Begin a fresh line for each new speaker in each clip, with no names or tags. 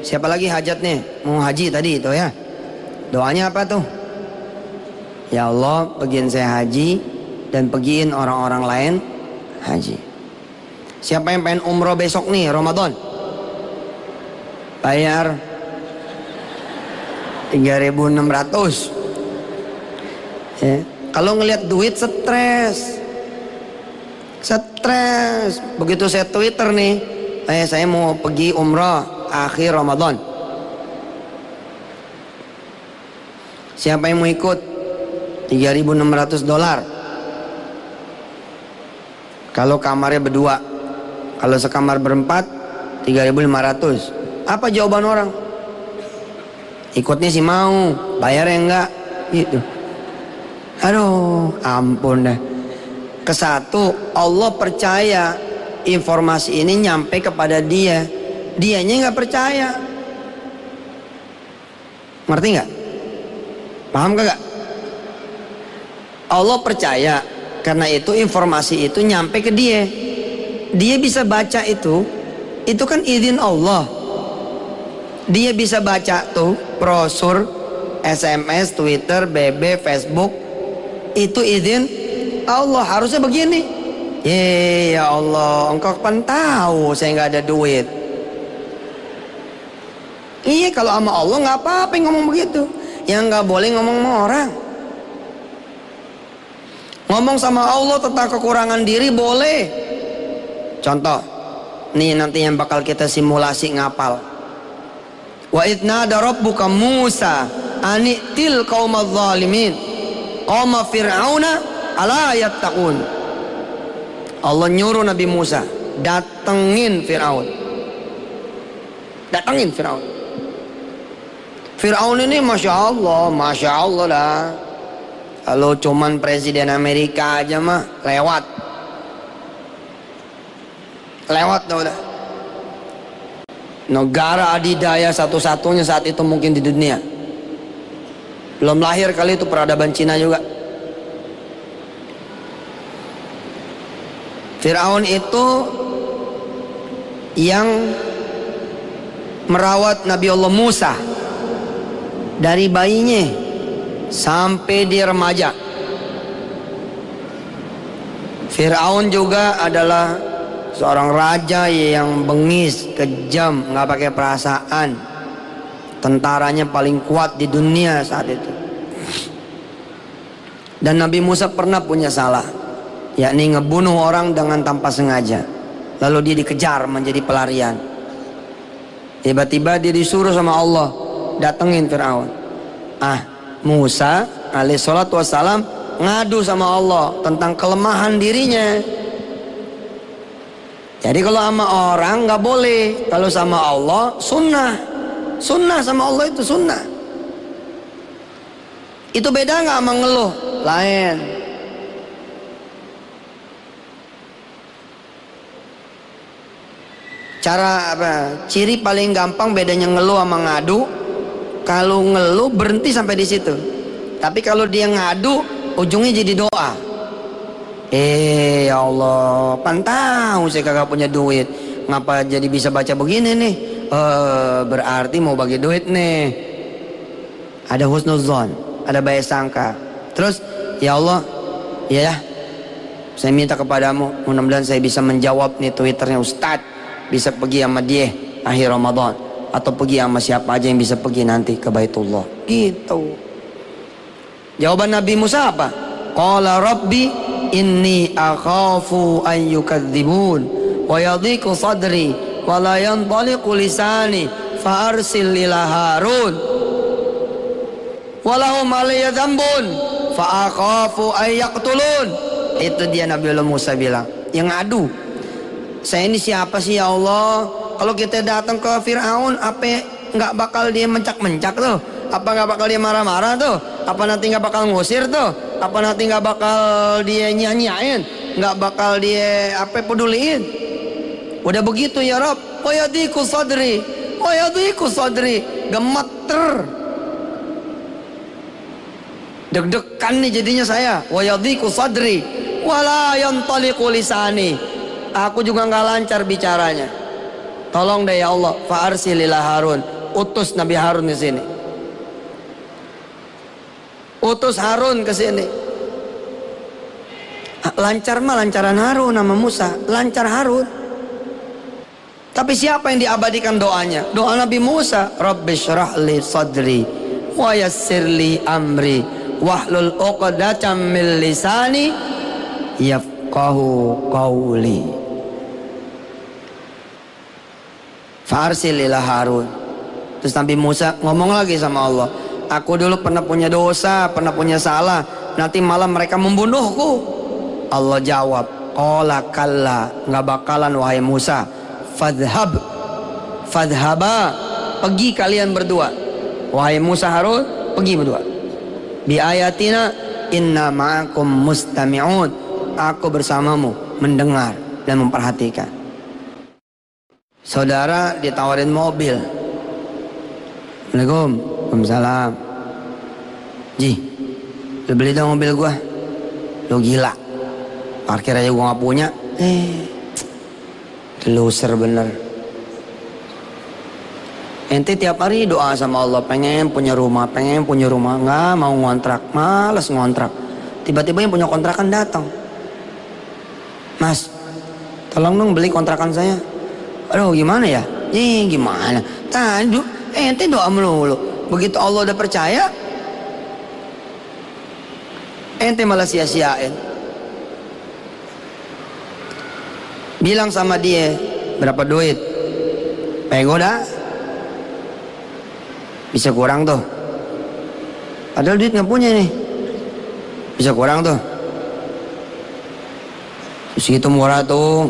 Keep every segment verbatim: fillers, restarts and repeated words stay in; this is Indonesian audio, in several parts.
Siapa lagi hajat nih? Mau haji tadi itu ya. Doanya apa tuh? Ya Allah, pergiin saya haji dan pergiin orang-orang lain haji. Siapa yang pengen umroh besok nih Ramadan? Bayar tiga ribu enam ratus. Ya. Kalau ngelihat duit stres. Stres. Begitu saya Twitter nih, eh saya mau pergi umroh akhir Ramadan. Siapa yang mau ikut? tiga ribu enam ratus dolar. Kalau kamarnya berdua. Kalau sekamar berempat, tiga ribu lima ratus. Apa jawaban orang? Ikutnya sih mau, bayarnya enggak gitu. Aduh, ampun dah. Kesatu, Allah percaya informasi ini nyampe kepada dia. Dianya nggak percaya. Ngerti nggak? Paham kagak? Allah percaya, karena itu informasi itu nyampe ke dia. Dia bisa baca itu. Itu kan izin Allah. Dia bisa baca tuh brosur, S M S, Twitter, B B, Facebook. Itu izin Allah, harusnya begini. Ye, ya Allah, engkau kan tahu saya nggak ada duit. Iya, kalau sama Allah nggak apa-apa ngomong begitu. Yang nggak boleh ngomong sama orang. Ngomong sama Allah tentang kekurangan diri boleh. Contoh, nih nanti yang bakal kita simulasi ngapal. Wa idnada rabbuka Musa ani'til qaumadz zalimin qauma fir'auna ala yattaqun. Allah nyuruh Nabi Musa datengin Fir'aun. Datengin Fir'aun. Fir'aun ini Masya Allah, Masya Allah dah. Kalau cuman presiden Amerika aja mah lewat. Lewat dah udah. Negara adidaya satu-satunya saat itu mungkin di dunia. Belum lahir kali itu peradaban Cina juga. Fir'aun itu yang merawat Nabi Allah Musa dari bayinya sampai dia remaja. Fir'aun juga adalah seorang raja yang bengis, kejam, nggak pakai perasaan. Tentaranya paling kuat di dunia saat itu. Dan Nabi Musa pernah punya salah, yakni ngebunuh orang dengan tanpa sengaja. Lalu dia dikejar menjadi pelarian. Tiba-tiba dia disuruh sama Allah, datengin Fir'aun. Ah, Musa alaihissalatu wassalam ngadu sama Allah tentang kelemahan dirinya. Jadi kalau sama orang nggak boleh, kalau sama Allah sunnah. Sunnah sama Allah itu sunnah. Itu beda nggak sama ngeluh? Lain. Cara apa? Ciri paling gampang bedanya ngeluh sama ngadu. Kalau ngeluh berhenti sampai di situ. Tapi kalau dia ngadu, ujungnya jadi doa. Eh ya Allah, pantau saya kagak punya duit. Ngapa jadi bisa baca begini nih? Eh, berarti mau bagi duit nih. Ada husnuzon, ada baik sangka. Terus ya Allah, ya saya minta kepadamu, mudah-mudahan saya bisa menjawab nih Twitternya Ustadz, bisa pergi sama dia akhir Ramadan, atau pergi sama siapa aja yang bisa pergi nanti ke Baitullah. Gitu. Jawaban Nabi Musa apa? Qala Rabbi inni akhafu an yukadzibun wa yadhiqu sadri wa la yantaliqu lisani fa arsil ila Harun wa lahum alayya dzambun fa akhafu an yaqtulun. Itu dia Nabi Allah Musa bilang, yang ngadu, saya ini siapa sih ya Allah? Kalau kita datang ke Fir'aun, apa nggak bakal dia mencak-mencak tuh? Apa nggak bakal dia marah-marah tuh? Apa nanti nggak bakal ngusir tuh? Apa nanti nggak bakal dia nyanyain? Nggak bakal dia apa peduliin? Udah begitu ya Rob. Wayadiku sadri, wayadiku sadri, gemeter, deg-degan nih jadinya saya. Wayadiku sadri, wala yantaliqu lisani. Aku juga nggak lancar bicaranya. tolong deh ya Allah, fa'arsilila Harun, utus Nabi Harun ke sini. Utus Harun ke sini. Lancar mah lancaran Harun nama Musa, lancar Harun. Tapi siapa yang diabadikan doanya? Doa Nabi Musa, Rabbi syrah li sadri wa yassir li amri wahlul uqdatam min lisani yafqahu qawli. Farsil ila Harun. Terus Nabi Musa ngomong lagi sama Allah, aku dulu pernah punya dosa, pernah punya salah, nanti malam mereka membunuhku. Allah jawab, qala kalla, nggak bakalan wahai Musa. Fadhhab, fadhhaba, pergi kalian berdua. Wahai Musa Harun, pergi berdua. Bi ayatina inna ma'akum mustami'un, aku bersamamu mendengar dan memperhatikan. Saudara ditawarin mobil. Assalamualaikum. Waalaikumsalam. Ji, lu beli dong mobil gua. Lu gila, parkir aja gua gak punya. Eh, loser bener. Ente tiap hari doa sama Allah, pengen punya rumah, pengen punya rumah, nggak mau ngontrak, males ngontrak. Tiba-tiba yang punya kontrakan datang, Mas, tolong dong beli kontrakan saya. Aduh gimana ya? Eh gimana? Tadi ente doa melulu. Begitu Allah udah percaya, ente malah sia-siain. Bilang sama dia, berapa duit? Pego dah. Bisa kurang tuh. Padahal duit nggak punya nih. Bisa kurang tuh. Segitu murah tuh.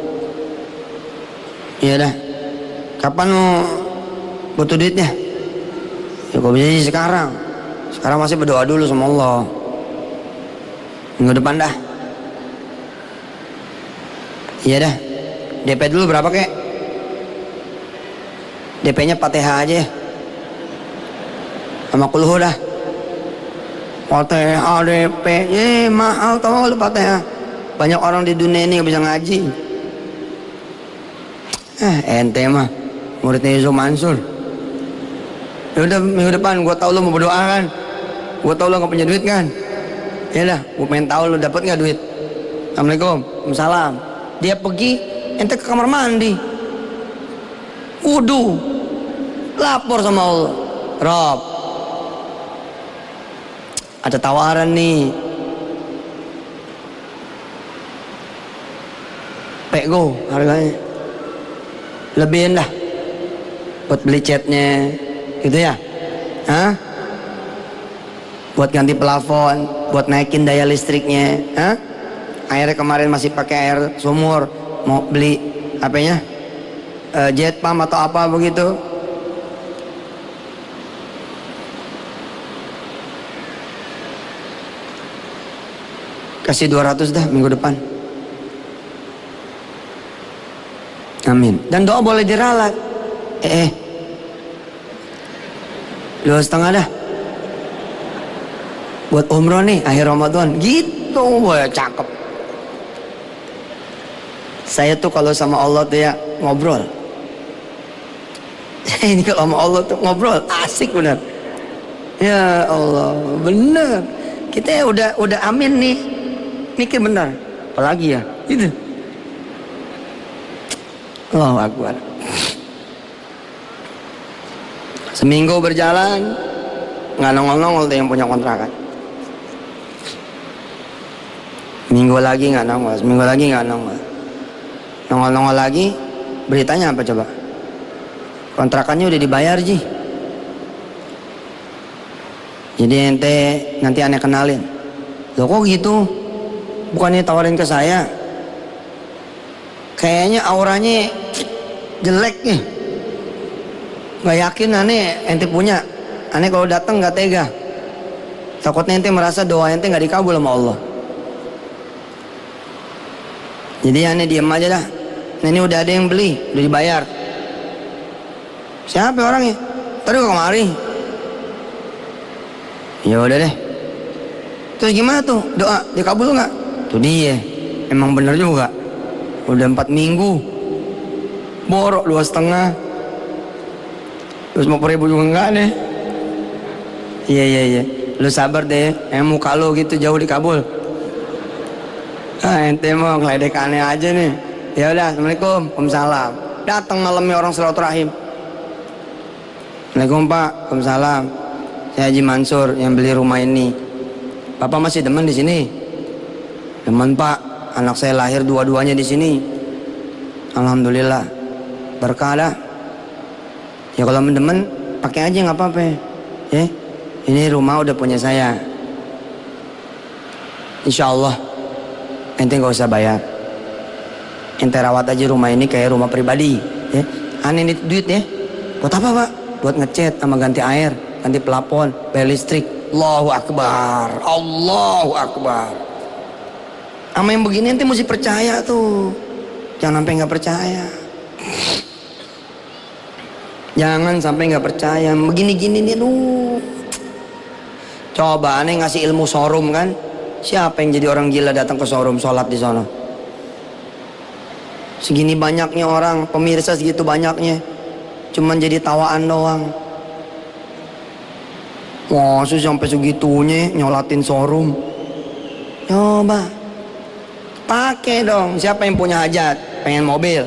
Iya dah. Kapan mau butuh duitnya? Ya kok bisa sih sekarang. Sekarang masih berdoa dulu sama Allah. Minggu depan dah. Iya dah. D P dulu berapa kek? D P-nya Fatihah aja ya. Sama kulhu dah. Fatihah D P. Eh mahal tau lu Fatihah. Banyak orang di dunia ini gak bisa ngaji. Eh ente mah muridnya Yusuf Mansur. Ya udah minggu depan gua tahu lu mau berdoa kan. Gua tahu lu gak punya duit kan. Ya dah, gua pengen tahu lu dapat gak duit. Assalamualaikum. Waalaikumsalam. Dia pergi, ente ke kamar mandi. Wudu. Lapor sama Allah. Rob, ada tawaran nih. Pego harganya. Lebihin dah. Buat beli catnya. Gitu ya. Hah? Buat ganti plafon. Buat naikin daya listriknya. Hah? Airnya kemarin masih pakai air sumur. Mau beli apanya? Uh, jet pump atau apa begitu. Kasih dua ratus dah minggu depan. Amin. Dan doa boleh diralat. Eh, eh. Dua setengah dah. Buat umroh nih akhir Ramadan. Gitu, wah cakep. Saya tuh kalau sama Allah tuh ya ngobrol. Ini kalau sama Allah tuh ngobrol asik bener. Ya Allah, bener. Kita ya udah udah amin nih. Mikir benar, apalagi ya, itu. Allahu Akbar. Seminggu berjalan, nggak nongol-nongol tuh yang punya kontrakan. Minggu lagi nggak nongol, seminggu lagi nggak nongol. Nongol-nongol lagi, beritanya apa coba? Kontrakannya udah dibayar Ji. Jadi ente nanti aneh kenalin. Loh kok gitu? Bukannya tawarin ke saya? Kayaknya auranya jelek nih. Gak yakin aneh ente punya. Aneh kalau datang gak tega. Takutnya ente merasa doa ente gak dikabul sama Allah. Jadi aneh diem aja dah. Nah, ini udah ada yang beli, udah dibayar. Siapa orangnya? Tadi kok kemari. Ya udah deh. Terus gimana tuh? Doa dikabul nggak? Tuh dia. Emang bener juga. Udah empat minggu borok dua setengah, terus mau ribu juga enggak deh. Iya iya iya, lu sabar deh, emang muka lu gitu jauh dikabul. Ah ente mau ngeledek aneh aja nih. Ya udah, assalamualaikum, waalaikumsalam. Datang malamnya orang silaturahim. Assalamualaikum Pak, waalaikumsalam. Saya Haji Mansur yang beli rumah ini. Bapak masih demen di sini? Demen Pak, anak saya lahir dua-duanya di sini. Alhamdulillah, berkah dah. Ya kalau mendemen, pakai aja nggak apa-apa. Ya, ini rumah udah punya saya. Insya Allah, ente nggak usah bayar. Ente rawat aja rumah ini kayak rumah pribadi. Ya, aneh ini duit ya. Buat apa Pak? Buat ngecat sama ganti air, ganti pelapon, bayar listrik. Allahu Akbar, Allahu Akbar. Sama yang begini ente mesti percaya tuh. Jangan sampai nggak percaya. Jangan sampai nggak percaya. Begini-gini nih lu. Coba aneh ngasih ilmu showroom kan. Siapa yang jadi orang gila datang ke showroom sholat di sana? Segini banyaknya orang, pemirsa segitu banyaknya, cuman jadi tawaan doang. Wah, sus sampai segitunya nyolatin showroom. Coba pakai dong. Siapa yang punya hajat, pengen mobil?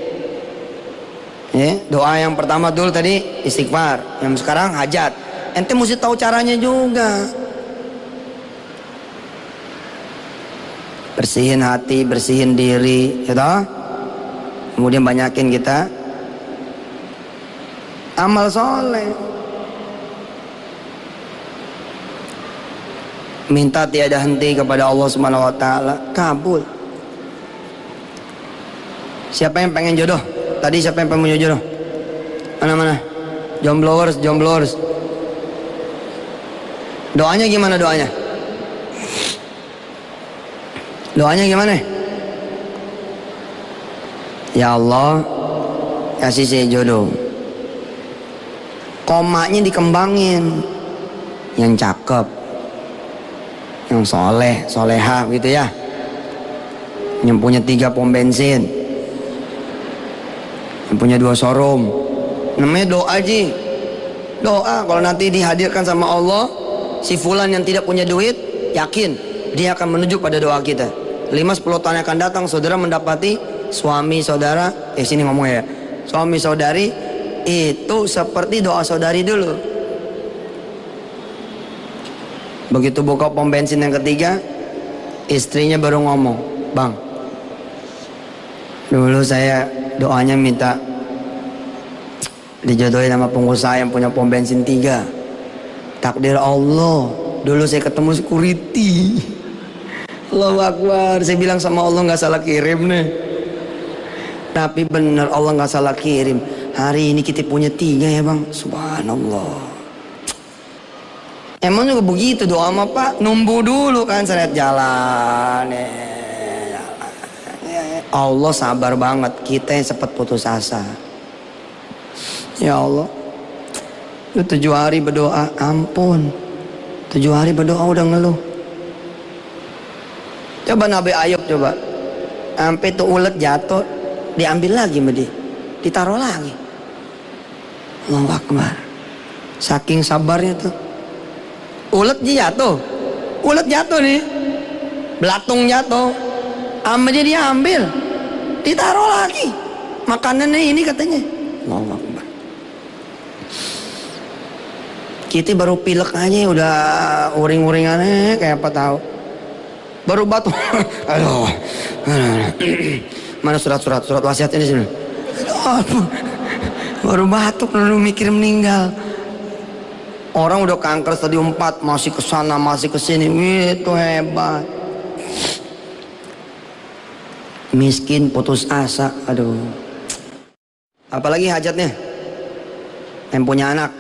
Ya, doa yang pertama dulu tadi istighfar, yang sekarang hajat. Ente mesti tahu caranya juga. Bersihin hati, bersihin diri, ya toh? Kemudian banyakin kita amal soleh. Minta tiada henti kepada Allah Subhanahu wa taala, kabul. Siapa yang pengen jodoh? Tadi siapa yang pengen jodoh? Mana-mana? Jomblowers, jomblowers. Doanya gimana doanya? Doanya gimana? Ya Allah, kasih saya jodoh. Komanya dikembangin. Yang cakep, yang soleh, soleha gitu ya. Yang punya tiga pom bensin, yang punya dua showroom. Namanya doa ji. Doa, kalau nanti dihadirkan sama Allah, si fulan yang tidak punya duit, yakin dia akan menuju pada doa kita. Lima sepuluh tahun yang akan datang, saudara mendapati suami saudara, eh sini ngomong ya, suami saudari itu seperti doa saudari dulu. Begitu buka pom bensin yang ketiga, istrinya baru ngomong, bang, dulu saya doanya minta dijodohin sama pengusaha yang punya pom bensin tiga. Takdir Allah, dulu saya ketemu security. Allahu Akbar, saya bilang sama Allah nggak salah kirim nih. Tapi benar Allah nggak salah kirim. Hari ini kita punya tiga ya bang, subhanallah. Emang juga begitu doa sama Pak, numbu dulu kan seret jalan. Allah sabar banget, kita yang sempat putus asa. Ya Allah, lu tujuh hari berdoa, ampun, tujuh hari berdoa udah ngeluh. Coba Nabi Ayub coba, sampai tuh ulet jatuh, diambil lagi sama dia, ditaruh lagi. Allahu Akbar, saking sabarnya tuh. Ulet jatuh, ulet jatuh nih, belatung jatuh, sama dia diambil, ditaruh lagi. Makanannya ini katanya. Allahu Akbar. Kita baru pilek aja udah uring-uringannya kayak apa tahu. Baru batuk. Aduh. Mana surat-surat surat wasiat ini sini? Aduh. Baru batuk lalu mikir meninggal. Orang udah kanker stadium empat masih kesana masih kesini, itu hebat. Miskin putus asa, aduh. Apalagi hajatnya? Yang punya anak.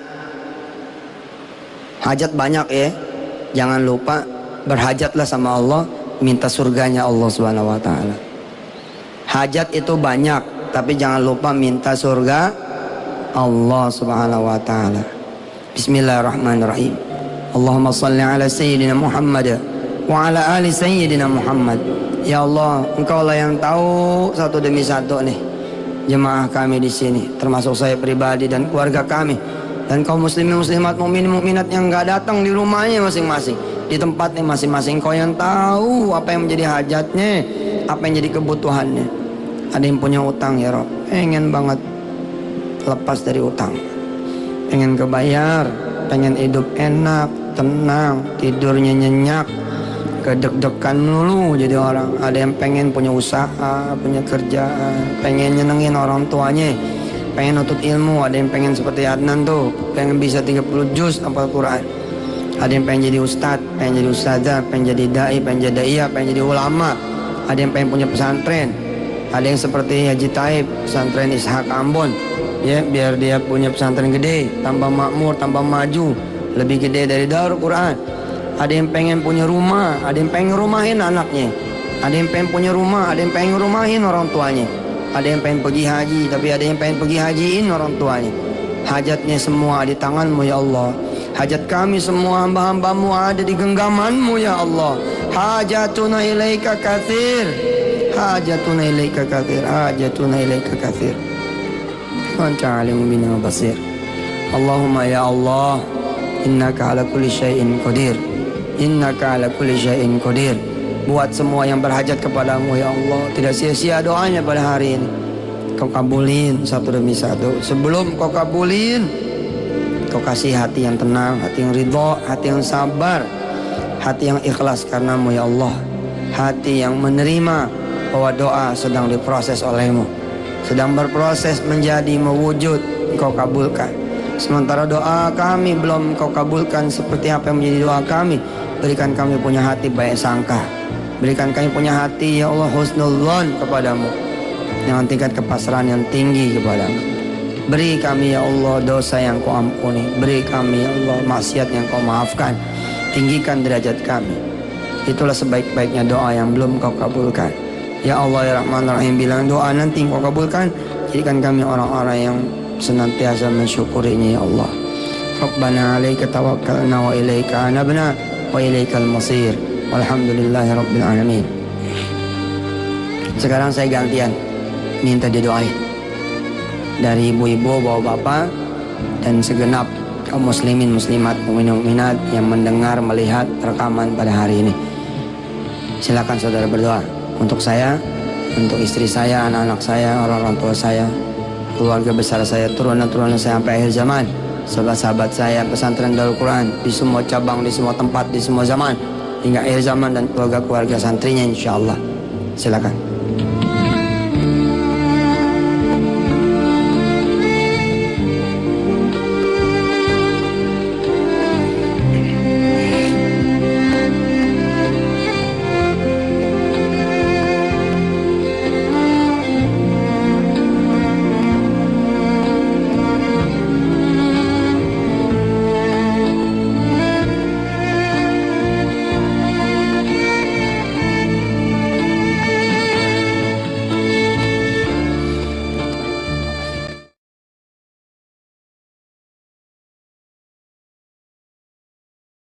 Hajat banyak ya. Jangan lupa berhajatlah sama Allah, minta surganya Allah Subhanahu wa taala. Hajat itu banyak, tapi jangan lupa minta surga Allah Subhanahu wa taala. Bismillahirrahmanirrahim. Allahumma salli ala sayyidina Muhammad wa ala ali sayyidina Muhammad. Ya Allah, Engkau lah yang tahu satu demi satu nih jemaah kami di sini, termasuk saya pribadi dan keluarga kami, dan kaum muslimin muslimat mukminin mukminat yang nggak datang di rumahnya masing-masing, di tempatnya masing-masing. Kau yang tahu apa yang menjadi hajatnya, apa yang jadi kebutuhannya. Ada yang punya utang ya Rob, pengen banget lepas dari utang, pengen kebayar, pengen hidup enak, tenang, tidurnya nyenyak, kedek-dekan melulu jadi orang. Ada yang pengen punya usaha, punya kerjaan, pengen nyenengin orang tuanya, pengen nutut ilmu. Ada yang pengen seperti Adnan tuh, pengen bisa tiga puluh juz hafal Quran. Ada yang pengen jadi ustadz, pengen jadi ustazah, pengen jadi dai, pengen jadi daiyah, pengen jadi ulama. Ada yang pengen punya pesantren. Ada yang seperti Haji Taib, pesantren Ishak Ambon, ya, biar dia punya pesantren gede, tambah makmur, tambah maju, lebih gede dari Darul Quran. Ada yang pengen punya rumah, ada yang pengen rumahin anaknya, ada yang pengen punya rumah, ada yang pengen rumahin orang tuanya, ada yang pengen pergi haji, tapi ada yang pengen pergi hajiin orang tuanya. Hajatnya semua di tangan-Mu ya Allah. Hajat kami semua hamba-hamba-Mu ada di genggaman-Mu ya Allah. Hajatuna ilaika katsir, hajatuna ilaika katsir, hajatuna ilaika katsir. Wa anta alimun bina basir. Allahumma ya Allah, innaka ala kulli syai'in qadir. Innaka ala kulli syai'in qadir. Buat semua yang berhajat kepadamu ya Allah, tidak sia-sia doanya pada hari ini. Kau kabulin satu demi satu. Sebelum Kau kabulin, Kau kasih hati yang tenang, hati yang ridho, hati yang sabar, hati yang ikhlas karenamu ya Allah. Hati yang menerima bahwa doa sedang diproses oleh-Mu, sedang berproses menjadi mewujud, Kau kabulkan. Sementara doa kami belum Kau kabulkan seperti apa yang menjadi doa kami. Berikan kami punya hati baik sangka, berikan kami punya hati ya Allah husnul dzan kepadamu, dengan tingkat kepasrahan yang tinggi kepadamu. Beri kami ya Allah dosa yang Kau ampuni, beri kami ya Allah maksiat yang Kau maafkan, tinggikan derajat kami. Itulah sebaik-baiknya doa yang belum Kau kabulkan. Ya Allah ya Rahman Rahim, bilang doa nanti Kau kabulkan, jadikan kami orang-orang yang senantiasa mensyukurinya ya Allah. Rabbana alaika tawakkalna wa ilaika anabna wa ilaikal masir. Walhamdulillahi rabbil alamin. Sekarang saya gantian minta didoain dari ibu-ibu, bapak-bapak, dan segenap kaum muslimin muslimat mukminin mukminat yang mendengar melihat rekaman pada hari ini. Silakan saudara berdoa untuk saya, untuk istri saya, anak-anak saya, orang-orang tua saya, keluarga besar saya, turunan-turunan saya sampai akhir zaman, sahabat-sahabat saya, pesantren Darul Quran di semua cabang, di semua tempat, di semua zaman hingga akhir zaman, dan keluarga-keluarga santrinya insyaallah. Silakan.